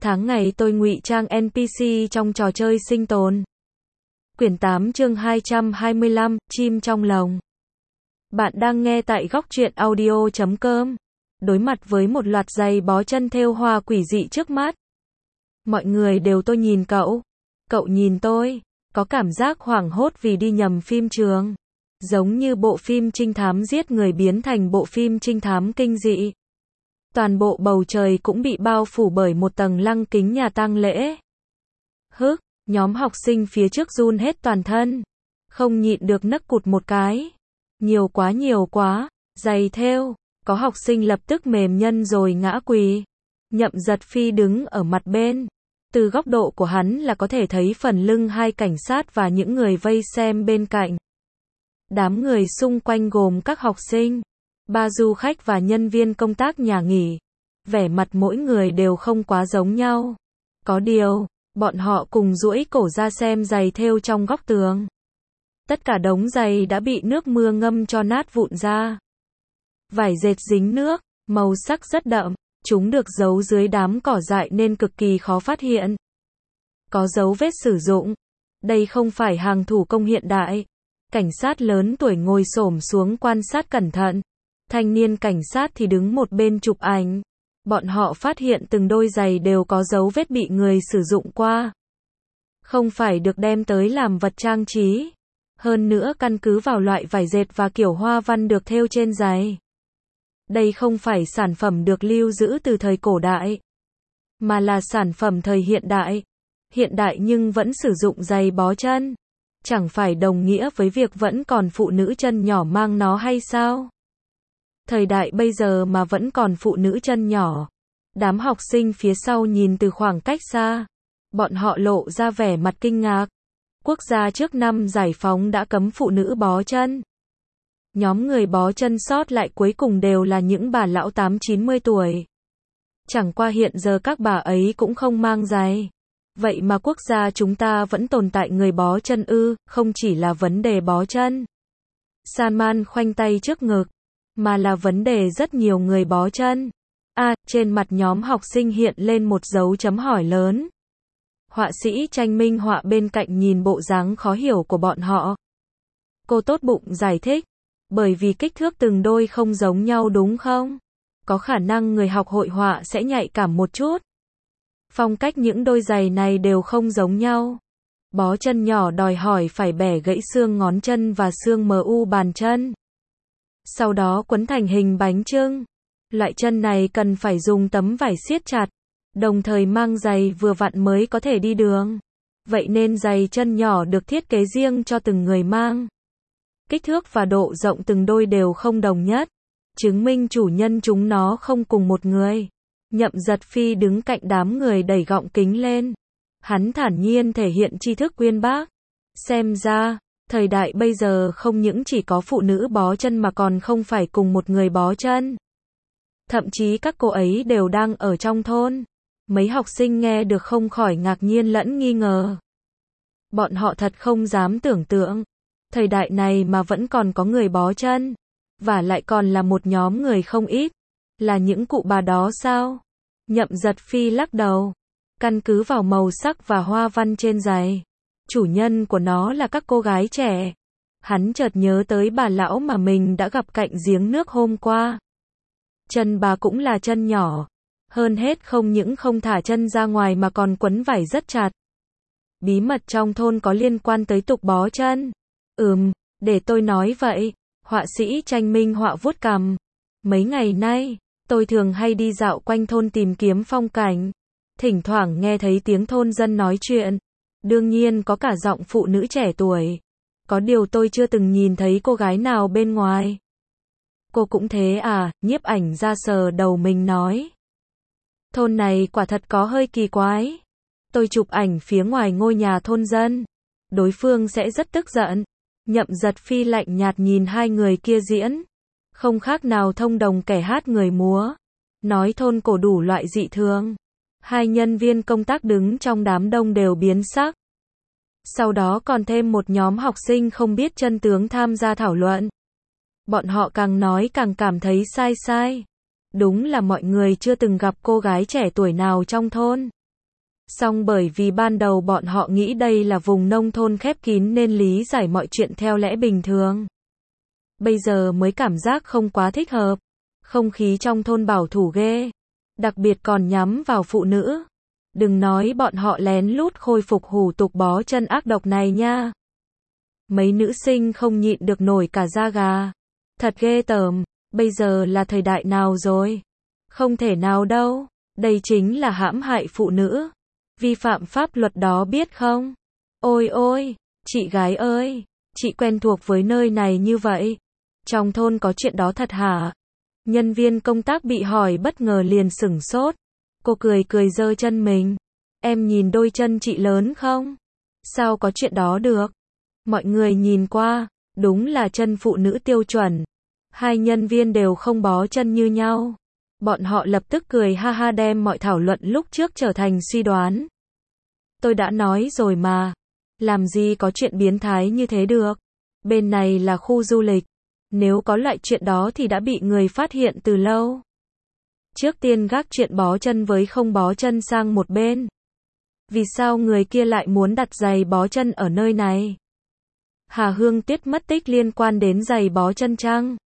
Tháng ngày tôi ngụy trang NPC trong trò chơi sinh tồn. Quyển 8 chương 225, chim trong lồng. Bạn đang nghe tại góc truyện audio.com. Đối mặt với một loạt giày bó chân thêu hoa quỷ dị trước mắt. Mọi người đều tôi nhìn cậu. Cậu nhìn tôi. Có cảm giác hoảng hốt vì đi nhầm phim trường. Giống như bộ phim trinh thám giết người biến thành bộ phim trinh thám kinh dị. Toàn bộ bầu trời cũng bị bao phủ bởi một tầng lăng kính nhà tang lễ. Hức, nhóm học sinh phía trước run hết toàn thân. Không nhịn được nấc cụt một cái. Nhiều quá, giày thêu. Có học sinh lập tức mềm nhân rồi ngã quỳ. Nhậm Giật Phi đứng ở mặt bên. Từ góc độ của hắn là có thể thấy phần lưng hai cảnh sát và những người vây xem bên cạnh. Đám người xung quanh gồm các học sinh, ba du khách và nhân viên công tác nhà nghỉ. Vẻ mặt mỗi người đều không quá giống nhau. Có điều, bọn họ cùng duỗi cổ ra xem giày thêu trong góc tường. Tất cả đống giày đã bị nước mưa ngâm cho nát vụn ra. Vải dệt dính nước, màu sắc rất đậm, chúng được giấu dưới đám cỏ dại nên cực kỳ khó phát hiện. Có dấu vết sử dụng. Đây không phải hàng thủ công hiện đại. Cảnh sát lớn tuổi ngồi xổm xuống quan sát cẩn thận. Thanh niên cảnh sát thì đứng một bên chụp ảnh. Bọn họ phát hiện từng đôi giày đều có dấu vết bị người sử dụng qua. Không phải được đem tới làm vật trang trí. Hơn nữa căn cứ vào loại vải dệt và kiểu hoa văn được thêu trên giày. Đây không phải sản phẩm được lưu giữ từ thời cổ đại, mà là sản phẩm thời hiện đại. Hiện đại nhưng vẫn sử dụng giày bó chân. Chẳng phải đồng nghĩa với việc vẫn còn phụ nữ chân nhỏ mang nó hay sao? Thời đại bây giờ mà vẫn còn phụ nữ chân nhỏ. Đám học sinh phía sau nhìn từ khoảng cách xa. Bọn họ lộ ra vẻ mặt kinh ngạc. Quốc gia trước năm giải phóng đã cấm phụ nữ bó chân. Nhóm người bó chân sót lại cuối cùng đều là những bà lão 80-90 tuổi. Chẳng qua hiện giờ các bà ấy cũng không mang giày. Vậy mà quốc gia chúng ta vẫn tồn tại người bó chân ư? Không chỉ là vấn đề bó chân. Salman khoanh tay trước ngực. Mà là vấn đề rất nhiều người bó chân. Trên mặt nhóm học sinh hiện lên một dấu chấm hỏi lớn. Họa sĩ tranh minh họa bên cạnh nhìn bộ dáng khó hiểu của bọn họ. Cô tốt bụng giải thích. Bởi vì kích thước từng đôi không giống nhau đúng không? Có khả năng người học hội họa sẽ nhạy cảm một chút. Phong cách những đôi giày này đều không giống nhau. Bó chân nhỏ đòi hỏi phải bẻ gãy xương ngón chân và xương mu bàn chân. Sau đó quấn thành hình bánh chưng. Loại chân này cần phải dùng tấm vải siết chặt, đồng thời mang giày vừa vặn mới có thể đi đường. Vậy nên giày chân nhỏ được thiết kế riêng cho từng người mang. Kích thước và độ rộng từng đôi đều không đồng nhất, chứng minh chủ nhân chúng nó không cùng một người. Nhậm Giật Phi đứng cạnh đám người đẩy gọng kính lên. Hắn thản nhiên thể hiện tri thức uyên bác. Xem ra, thời đại bây giờ không những chỉ có phụ nữ bó chân mà còn không phải cùng một người bó chân. Thậm chí các cô ấy đều đang ở trong thôn. Mấy học sinh nghe được không khỏi ngạc nhiên lẫn nghi ngờ. Bọn họ thật không dám tưởng tượng. Thời đại này mà vẫn còn có người bó chân. Và lại còn là một nhóm người không ít. Là những cụ bà đó sao? Nhậm Giật Phi lắc đầu. Căn cứ vào màu sắc và hoa văn trên giày. Chủ nhân của nó là các cô gái trẻ. Hắn chợt nhớ tới bà lão mà mình đã gặp cạnh giếng nước hôm qua. Chân bà cũng là chân nhỏ. Hơn hết không những không thả chân ra ngoài mà còn quấn vải rất chặt. Bí mật trong thôn có liên quan tới tục bó chân. Để tôi nói vậy. Họa sĩ tranh minh họa vuốt cằm. Mấy ngày nay, tôi thường hay đi dạo quanh thôn tìm kiếm phong cảnh. Thỉnh thoảng nghe thấy tiếng thôn dân nói chuyện. Đương nhiên có cả giọng phụ nữ trẻ tuổi. Có điều tôi chưa từng nhìn thấy cô gái nào bên ngoài. Cô cũng thế à? Nhiếp ảnh ra sờ đầu mình nói. Thôn này quả thật có hơi kỳ quái. Tôi chụp ảnh phía ngoài ngôi nhà thôn dân. Đối phương sẽ rất tức giận. Nhậm Giật Phi lạnh nhạt nhìn hai người kia diễn. Không khác nào thông đồng kẻ hát người múa. Nói thôn cổ đủ loại dị thường. Hai nhân viên công tác đứng trong đám đông đều biến sắc. Sau đó còn thêm một nhóm học sinh không biết chân tướng tham gia thảo luận. Bọn họ càng nói càng cảm thấy sai. Đúng là mọi người chưa từng gặp cô gái trẻ tuổi nào trong thôn. Song bởi vì ban đầu bọn họ nghĩ đây là vùng nông thôn khép kín nên lý giải mọi chuyện theo lẽ bình thường. Bây giờ mới cảm giác không quá thích hợp. Không khí trong thôn bảo thủ ghê. Đặc biệt còn nhắm vào phụ nữ. Đừng nói bọn họ lén lút khôi phục hủ tục bó chân ác độc này nha. Mấy nữ sinh không nhịn được nổi cả da gà. Thật ghê tởm, bây giờ là thời đại nào rồi? Không thể nào đâu, đây chính là hãm hại phụ nữ. Vi phạm pháp luật đó biết không? Ôi ôi, chị gái ơi, chị quen thuộc với nơi này như vậy. Trong thôn có chuyện đó thật hả? Nhân viên công tác bị hỏi bất ngờ liền sửng sốt. Cô cười cười giơ chân mình. Em nhìn đôi chân chị lớn không? Sao có chuyện đó được? Mọi người nhìn qua, đúng là chân phụ nữ tiêu chuẩn. Hai nhân viên đều không bó chân như nhau. Bọn họ lập tức cười ha ha đem mọi thảo luận lúc trước trở thành suy đoán. Tôi đã nói rồi mà. Làm gì có chuyện biến thái như thế được. Bên này là khu du lịch. Nếu có loại chuyện đó thì đã bị người phát hiện từ lâu. Trước tiên gác chuyện bó chân với không bó chân sang một bên. Vì sao người kia lại muốn đặt giày bó chân ở nơi này? Hà Hương Tuyết mất tích liên quan đến giày bó chân chăng?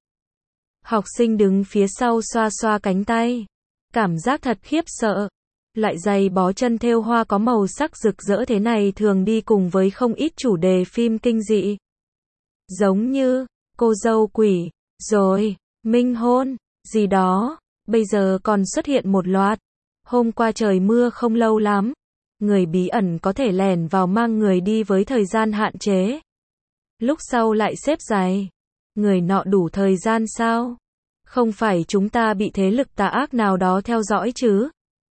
Học sinh đứng phía sau xoa xoa cánh tay. Cảm giác thật khiếp sợ. Loại giày bó chân thêu hoa có màu sắc rực rỡ thế này thường đi cùng với không ít chủ đề phim kinh dị. Giống như, cô dâu quỷ, rồi, minh hôn, gì đó. Bây giờ còn xuất hiện một loạt. Hôm qua trời mưa không lâu lắm. Người bí ẩn có thể lẻn vào mang người đi với thời gian hạn chế. Lúc sau lại xếp giày. Người nọ đủ thời gian sao? Không phải chúng ta bị thế lực tà ác nào đó theo dõi chứ?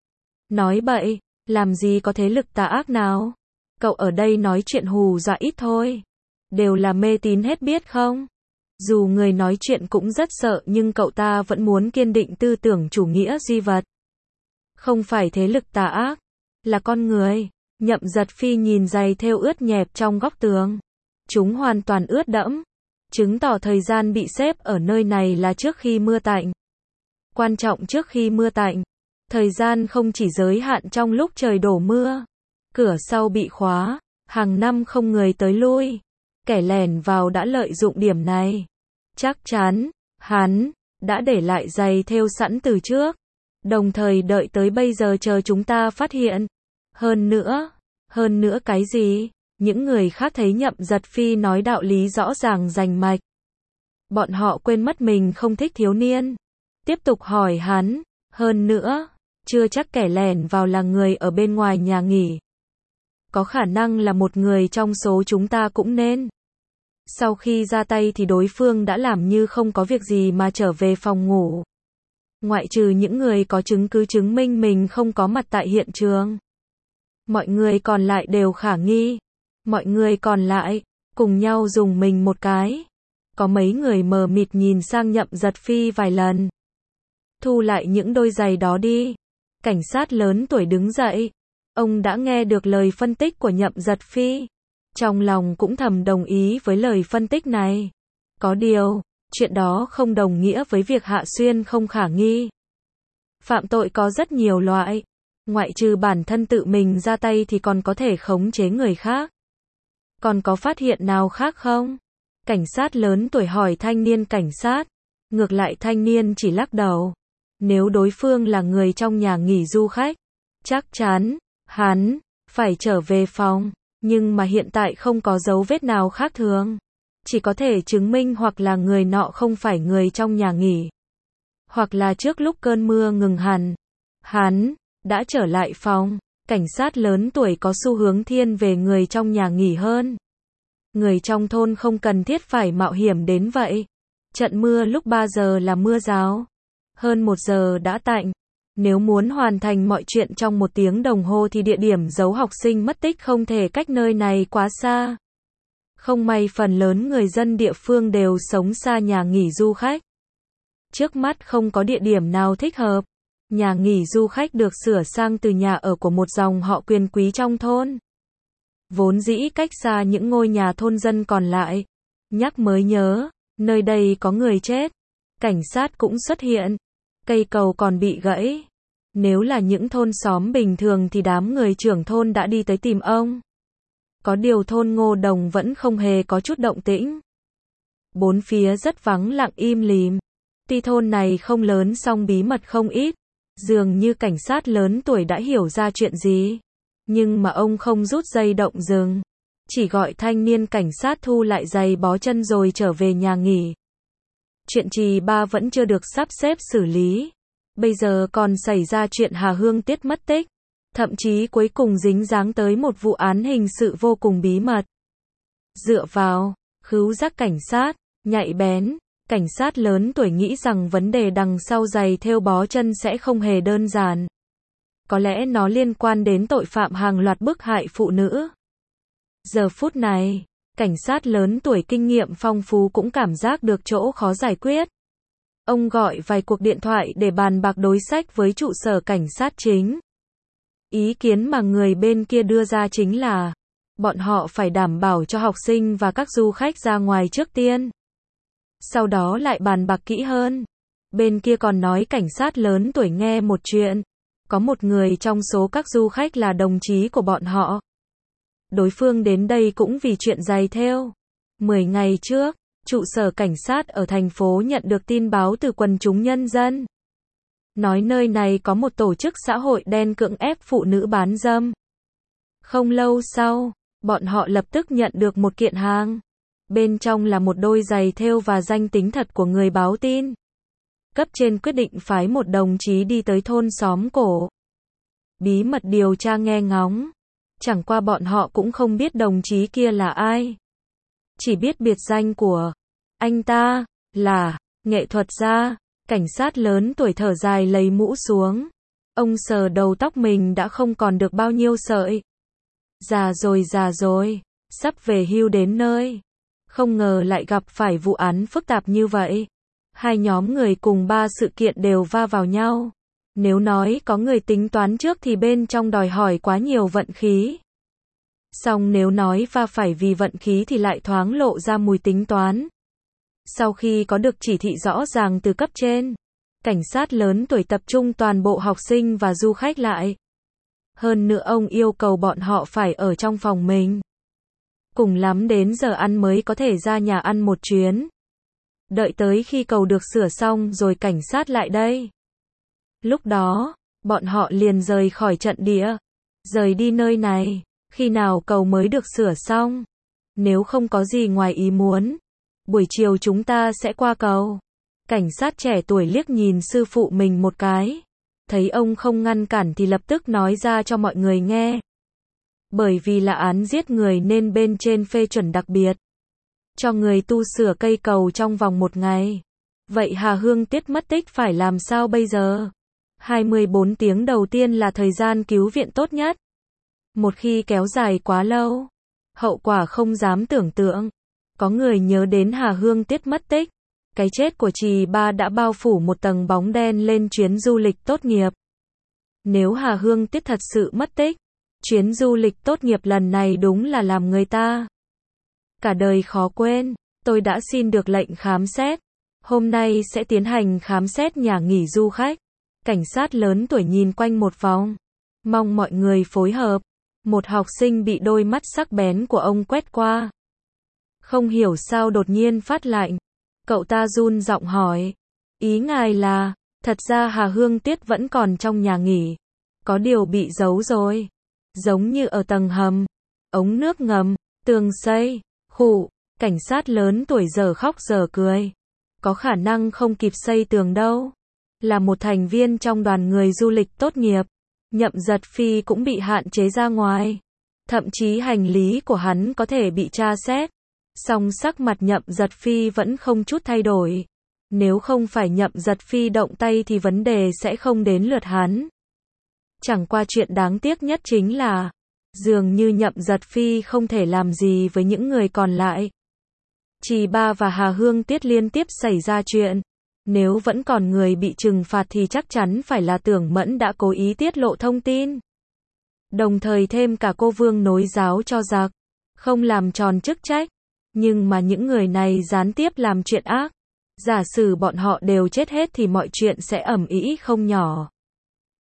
Nói bậy, làm gì có thế lực tà ác nào? Cậu ở đây nói chuyện hù dọa ít thôi. Đều là mê tín hết biết không? Dù người nói chuyện cũng rất sợ nhưng cậu ta vẫn muốn kiên định tư tưởng chủ nghĩa duy vật. Không phải thế lực tà ác, là con người. Nhậm Giật Phi nhìn giày thêu ướt nhẹp trong góc tường. Chúng hoàn toàn ướt đẫm. Chứng tỏ thời gian bị xếp ở nơi này là trước khi mưa tạnh. Quan trọng trước khi mưa tạnh. Thời gian không chỉ giới hạn trong lúc trời đổ mưa. Cửa sau bị khóa. Hàng năm không người tới lui. Kẻ lẻn vào đã lợi dụng điểm này. Chắc chắn, hắn đã để lại giày thêu sẵn từ trước. Đồng thời đợi tới bây giờ chờ chúng ta phát hiện. Hơn nữa cái gì? Những người khác thấy Nhậm Giật Phi nói đạo lý rõ ràng rành mạch. Bọn họ quên mất mình không thích thiếu niên. Tiếp tục hỏi hắn. Hơn nữa, chưa chắc kẻ lẻn vào là người ở bên ngoài nhà nghỉ. Có khả năng là một người trong số chúng ta cũng nên. Sau khi ra tay thì đối phương đã làm như không có việc gì mà trở về phòng ngủ. Ngoại trừ những người có chứng cứ chứng minh mình không có mặt tại hiện trường. Mọi người còn lại đều khả nghi. Mọi người còn lại, cùng nhau dùng mình một cái. Có mấy người mờ mịt nhìn sang Nhậm Giật Phi vài lần. Thu lại những đôi giày đó đi. Cảnh sát lớn tuổi đứng dậy. Ông đã nghe được lời phân tích của Nhậm Giật Phi. Trong lòng cũng thầm đồng ý với lời phân tích này. Có điều, chuyện đó không đồng nghĩa với việc Hạ Xuyên không khả nghi. Phạm tội có rất nhiều loại. Ngoại trừ bản thân tự mình ra tay thì còn có thể khống chế người khác. Còn có phát hiện nào khác không? Cảnh sát lớn tuổi hỏi thanh niên cảnh sát. Ngược lại thanh niên chỉ lắc đầu. Nếu đối phương là người trong nhà nghỉ du khách, chắc chắn, hắn phải trở về phòng. Nhưng mà hiện tại không có dấu vết nào khác thường. Chỉ có thể chứng minh hoặc là người nọ không phải người trong nhà nghỉ. Hoặc là trước lúc cơn mưa ngừng hẳn, hắn đã trở lại phòng. Cảnh sát lớn tuổi có xu hướng thiên về người trong nhà nghỉ hơn. Người trong thôn không cần thiết phải mạo hiểm đến vậy. Trận mưa lúc 3 giờ là mưa rào. Hơn 1 giờ đã tạnh. Nếu muốn hoàn thành mọi chuyện trong 1 tiếng đồng hồ thì địa điểm giấu học sinh mất tích không thể cách nơi này quá xa. Không may phần lớn người dân địa phương đều sống xa nhà nghỉ du khách. Trước mắt không có địa điểm nào thích hợp. Nhà nghỉ du khách được sửa sang từ nhà ở của một dòng họ quyền quý trong thôn. Vốn dĩ cách xa những ngôi nhà thôn dân còn lại. Nhắc mới nhớ, nơi đây có người chết. Cảnh sát cũng xuất hiện. Cây cầu còn bị gãy. Nếu là những thôn xóm bình thường thì đám người trưởng thôn đã đi tới tìm ông. Có điều thôn Ngô Đồng vẫn không hề có chút động tĩnh. Bốn phía rất vắng lặng im lìm. Tuy thôn này không lớn song bí mật không ít. Dường như cảnh sát lớn tuổi đã hiểu ra chuyện gì. Nhưng mà ông không rút dây động rừng. Chỉ gọi thanh niên cảnh sát thu lại giày bó chân rồi trở về nhà nghỉ. Chuyện Trì Ba vẫn chưa được sắp xếp xử lý. Bây giờ còn xảy ra chuyện Hà Hương Tiết mất tích. Thậm chí cuối cùng dính dáng tới một vụ án hình sự vô cùng bí mật. Dựa vào khứu giác cảnh sát nhạy bén, cảnh sát lớn tuổi nghĩ rằng vấn đề đằng sau giày thêu bó chân sẽ không hề đơn giản. Có lẽ nó liên quan đến tội phạm hàng loạt bức hại phụ nữ. Giờ phút này, cảnh sát lớn tuổi kinh nghiệm phong phú cũng cảm giác được chỗ khó giải quyết. Ông gọi vài cuộc điện thoại để bàn bạc đối sách với trụ sở cảnh sát chính. Ý kiến mà người bên kia đưa ra chính là bọn họ phải đảm bảo cho học sinh và các du khách ra ngoài trước tiên. Sau đó lại bàn bạc kỹ hơn. Bên kia còn nói cảnh sát lớn tuổi nghe một chuyện. Có một người trong số các du khách là đồng chí của bọn họ. Đối phương đến đây cũng vì chuyện giày thêu. 10 ngày trước, trụ sở cảnh sát ở thành phố nhận được tin báo từ quần chúng nhân dân. Nói nơi này có một tổ chức xã hội đen cưỡng ép phụ nữ bán dâm. Không lâu sau, bọn họ lập tức nhận được một kiện hàng. Bên trong là một đôi giày thêu và danh tính thật của người báo tin. Cấp trên quyết định phái một đồng chí đi tới thôn xóm cổ. Bí mật điều tra nghe ngóng. Chẳng qua bọn họ cũng không biết đồng chí kia là ai. Chỉ biết biệt danh của anh ta là nghệ thuật gia. Cảnh sát lớn tuổi thở dài lấy mũ xuống. Ông sờ đầu tóc mình đã không còn được bao nhiêu sợi. Già rồi, sắp về hưu đến nơi. Không ngờ lại gặp phải vụ án phức tạp như vậy. Hai nhóm người cùng 3 sự kiện đều va vào nhau. Nếu nói có người tính toán trước thì bên trong đòi hỏi quá nhiều vận khí. Song nếu nói va phải vì vận khí thì lại thoáng lộ ra mùi tính toán. Sau khi có được chỉ thị rõ ràng từ cấp trên, cảnh sát lớn tuổi tập trung toàn bộ học sinh và du khách lại. Hơn nữa ông yêu cầu bọn họ phải ở trong phòng mình. Cùng lắm đến giờ ăn mới có thể ra nhà ăn một chuyến. Đợi tới khi cầu được sửa xong rồi cảnh sát lại đây. Lúc đó, bọn họ liền rời khỏi trận địa. Rời đi nơi này, khi nào cầu mới được sửa xong. Nếu không có gì ngoài ý muốn, buổi chiều chúng ta sẽ qua cầu. Cảnh sát trẻ tuổi liếc nhìn sư phụ mình một cái. Thấy ông không ngăn cản thì lập tức nói ra cho mọi người nghe. Bởi vì là án giết người nên bên trên phê chuẩn đặc biệt. Cho người tu sửa cây cầu trong vòng 1 ngày. Vậy Hà Hương Tiết mất tích phải làm sao bây giờ? 24 tiếng đầu tiên là thời gian cứu viện tốt nhất. Một khi kéo dài quá lâu, hậu quả không dám tưởng tượng. Có người nhớ đến Hà Hương Tiết mất tích. Cái chết của Trì Ba đã bao phủ một tầng bóng đen lên chuyến du lịch tốt nghiệp. Nếu Hà Hương Tiết thật sự mất tích, chuyến du lịch tốt nghiệp lần này đúng là làm người ta cả đời khó quên. Tôi đã xin được lệnh khám xét. Hôm nay sẽ tiến hành khám xét nhà nghỉ du khách. Cảnh sát lớn tuổi nhìn quanh một vòng. Mong mọi người phối hợp. Một học sinh bị đôi mắt sắc bén của ông quét qua. Không hiểu sao đột nhiên phát lạnh. Cậu ta run giọng hỏi. Ý ngài là, thật ra Hà Hương Tiết vẫn còn trong nhà nghỉ. Có điều bị giấu rồi. Giống như ở tầng hầm, ống nước ngầm, tường xây, khụ. Cảnh sát lớn tuổi giờ khóc giờ cười. Có khả năng không kịp xây tường đâu. Là một thành viên trong đoàn người du lịch tốt nghiệp, Nhậm Giật Phi cũng bị hạn chế ra ngoài. Thậm chí hành lý của hắn có thể bị tra xét. Song sắc mặt Nhậm Giật Phi vẫn không chút thay đổi. Nếu không phải Nhậm Giật Phi động tay thì vấn đề sẽ không đến lượt hắn. Chẳng qua chuyện đáng tiếc nhất chính là, dường như Nhậm Giật Phi không thể làm gì với những người còn lại. Trì Ba và Hà Hương Tiết liên tiếp xảy ra chuyện. Nếu vẫn còn người bị trừng phạt thì chắc chắn phải là Tưởng Mẫn đã cố ý tiết lộ thông tin. Đồng thời thêm cả cô Vương nối giáo cho giặc, không làm tròn chức trách. Nhưng mà những người này gián tiếp làm chuyện ác. Giả sử bọn họ đều chết hết thì mọi chuyện sẽ ầm ĩ không nhỏ.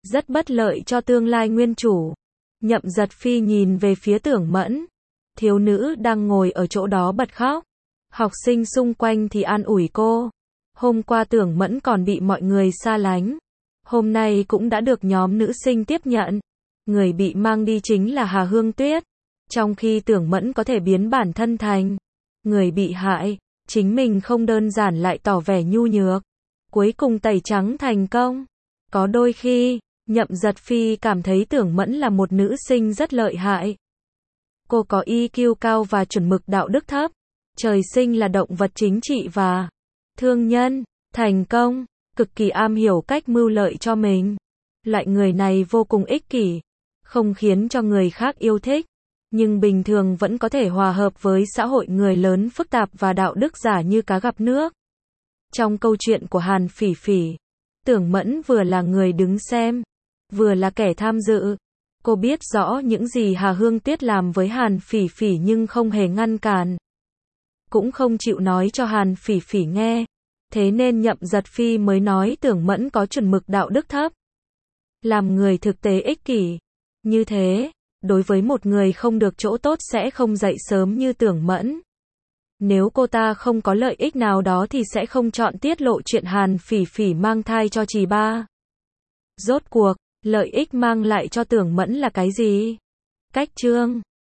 rất bất lợi cho tương lai nguyên chủ. Nhậm Giật Phi nhìn về phía Tưởng Mẫn. Thiếu nữ đang ngồi ở chỗ đó bật khóc. Học sinh xung quanh thì an ủi cô. Hôm qua Tưởng Mẫn còn bị mọi người xa lánh. Hôm nay cũng đã được nhóm nữ sinh tiếp nhận. Người bị mang đi chính là Hà Hương Tuyết. Trong khi Tưởng Mẫn có thể biến bản thân thành người bị hại, chính mình không đơn giản lại tỏ vẻ nhu nhược. Cuối cùng tẩy trắng thành công. Có đôi khi, Nhậm Giật Phi cảm thấy Tưởng Mẫn là một nữ sinh rất lợi hại. Cô có EQ cao và chuẩn mực đạo đức thấp. Trời sinh là động vật chính trị và thương nhân, thành công, cực kỳ am hiểu cách mưu lợi cho mình. Loại người này vô cùng ích kỷ, không khiến cho người khác yêu thích, nhưng bình thường vẫn có thể hòa hợp với xã hội người lớn phức tạp và đạo đức giả như cá gặp nước. Trong câu chuyện của Hàn Phỉ Phỉ, Tưởng Mẫn vừa là người đứng xem, vừa là kẻ tham dự. Cô biết rõ những gì Hà Hương Tuyết làm với Hàn Phỉ Phỉ nhưng không hề ngăn cản. Cũng không chịu nói cho Hàn Phỉ Phỉ nghe. Thế nên Nhậm Giật Phi mới nói Tưởng Mẫn có chuẩn mực đạo đức thấp. Làm người thực tế ích kỷ. Như thế, đối với một người không được chỗ tốt sẽ không dậy sớm như Tưởng Mẫn. Nếu cô ta không có lợi ích nào đó thì sẽ không chọn tiết lộ chuyện Hàn Phỉ Phỉ mang thai cho Trì Ba. Rốt cuộc, lợi ích mang lại cho Tưởng Mẫn là cái gì? Cách chương